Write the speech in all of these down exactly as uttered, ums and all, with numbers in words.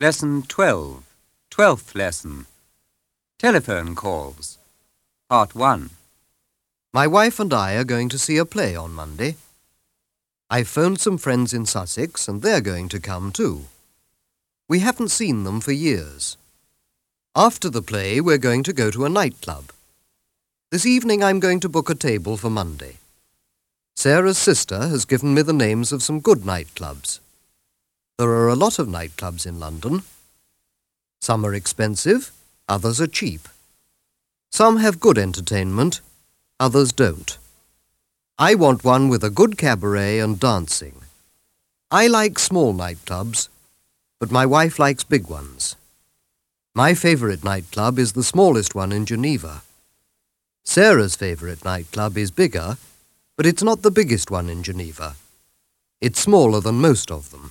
Lesson twelve, twelfth lesson. Telephone calls. Part one. My wife and I are going to see a play on Monday. I've phoned some friends in Sussex and they're going to come too. We haven't seen them for years. After the play, we're going to go to a nightclub. This evening I'm going to book a table for Monday. Sarah's sister has given me the names of some good nightclubs. There are a lot of nightclubs in London. Some are expensive, others are cheap. Some have good entertainment, others don't. I want one with a good cabaret and dancing. I like small nightclubs, but my wife likes big ones. My favourite nightclub is the smallest one in Geneva. Sarah's favourite nightclub is bigger, but it's not the biggest one in Geneva. It's smaller than most of them.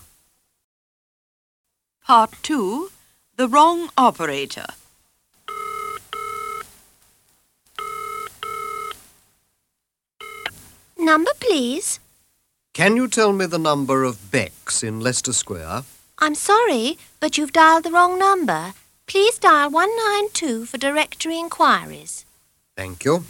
Part two, the wrong operator. Number, please. Can you tell me the number of Beck's in Leicester Square? I'm sorry, but you've dialed the wrong number. Please dial one nine two for directory inquiries. Thank you.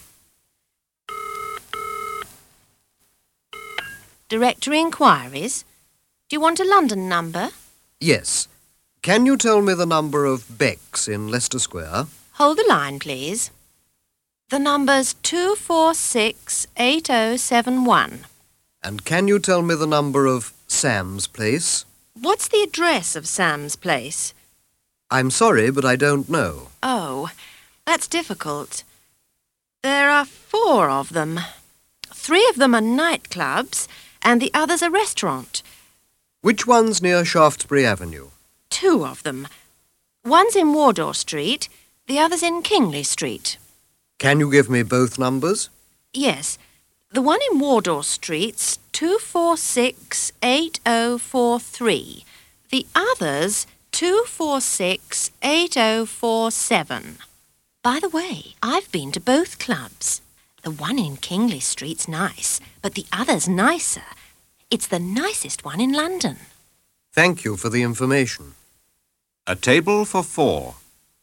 Directory inquiries? Do you want a London number? Yes. Can you tell me the number of Beck's in Leicester Square? Hold the line, please. The number's two four six eight oh seven one. And can you tell me the number of Sam's Place? What's the address of Sam's Place? I'm sorry, but I don't know. Oh, that's difficult. There are four of them. Three of them are nightclubs, and the other's a restaurant. Which one's near Shaftesbury Avenue? Two of them. One's in Wardour Street, the other's in Kingley Street. Can you give me both numbers? Yes. The one in Wardour Street's two four six eight oh four three. The other's two four six eight oh four seven. By the way, I've been to both clubs. The one in Kingley Street's nice, but the other's nicer. It's the nicest one in London. Thank you for the information. A table for four.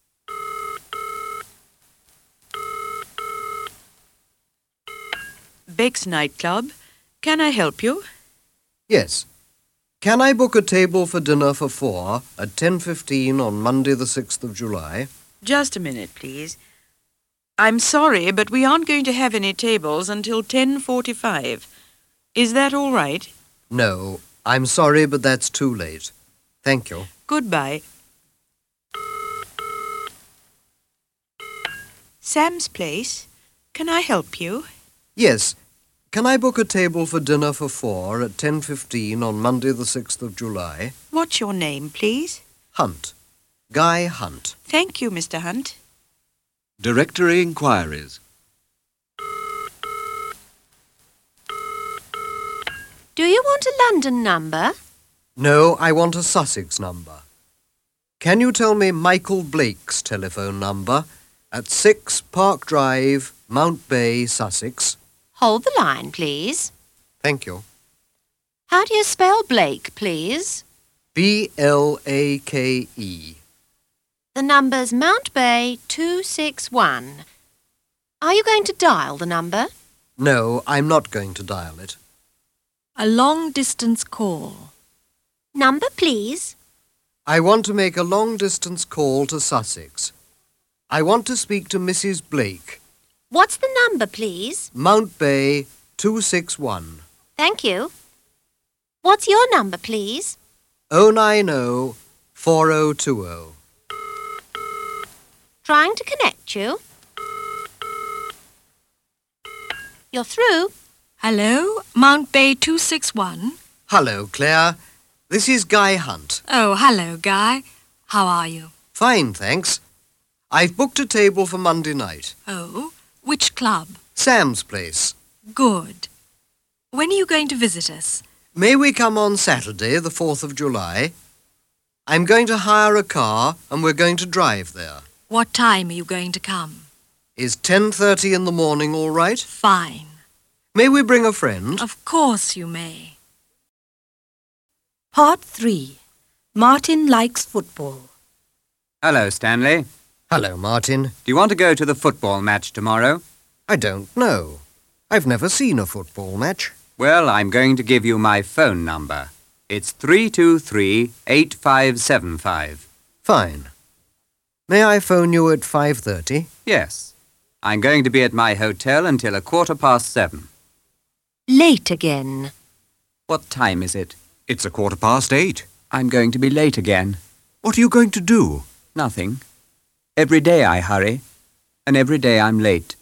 Beck's nightclub. Can I help you? Yes. Can I book a table for dinner for four at ten fifteen on Monday the sixth of July? Just a minute, please. I'm sorry, but we aren't going to have any tables until ten forty-five. Is that all right? No, I'm sorry, but that's too late. Thank you. Goodbye. Sam's Place. Can I help you? Yes. Can I book a table for dinner for four at ten fifteen on Monday the sixth of July? What's your name, please? Hunt. Guy Hunt. Thank you, Mister Hunt. Directory inquiries. Do you want a London number? No, I want a Sussex number. Can you tell me Michael Blake's telephone number at six Park Drive, Mount Bay, Sussex? Hold the line, please. Thank you. How do you spell Blake, please? B L A K E. The number's Mount Bay two six one. Are you going to dial the number? No, I'm not going to dial it. A long-distance call. Number, please. I want to make a long-distance call to Sussex. I want to speak to Missus Blake. What's the number, please? Mount Bay two six one. Thank you. What's your number, please? oh nine oh four oh two oh. Trying to connect you. You're through. Hello, Mount Bay two six one. Hello, Claire. This is Guy Hunt. Oh, hello, Guy. How are you? Fine, thanks. I've booked a table for Monday night. Oh, which club? Sam's Place. Good. When are you going to visit us? May we come on Saturday, the fourth of July? I'm going to hire a car and we're going to drive there. What time are you going to come? Is ten thirty in the morning all right? Fine. May we bring a friend? Of course you may. Part three. Martin likes football. Hello, Stanley. Hello, Martin. Do you want to go to the football match tomorrow? I don't know. I've never seen a football match. Well, I'm going to give you my phone number. It's three two three, eight five seven five. Fine. May I phone you at five thirty? Yes. I'm going to be at my hotel until a quarter past seven. Late again. What time is it? It's a quarter past eight. I'm going to be late again. What are you going to do? Nothing. Every day I hurry, and every day I'm late.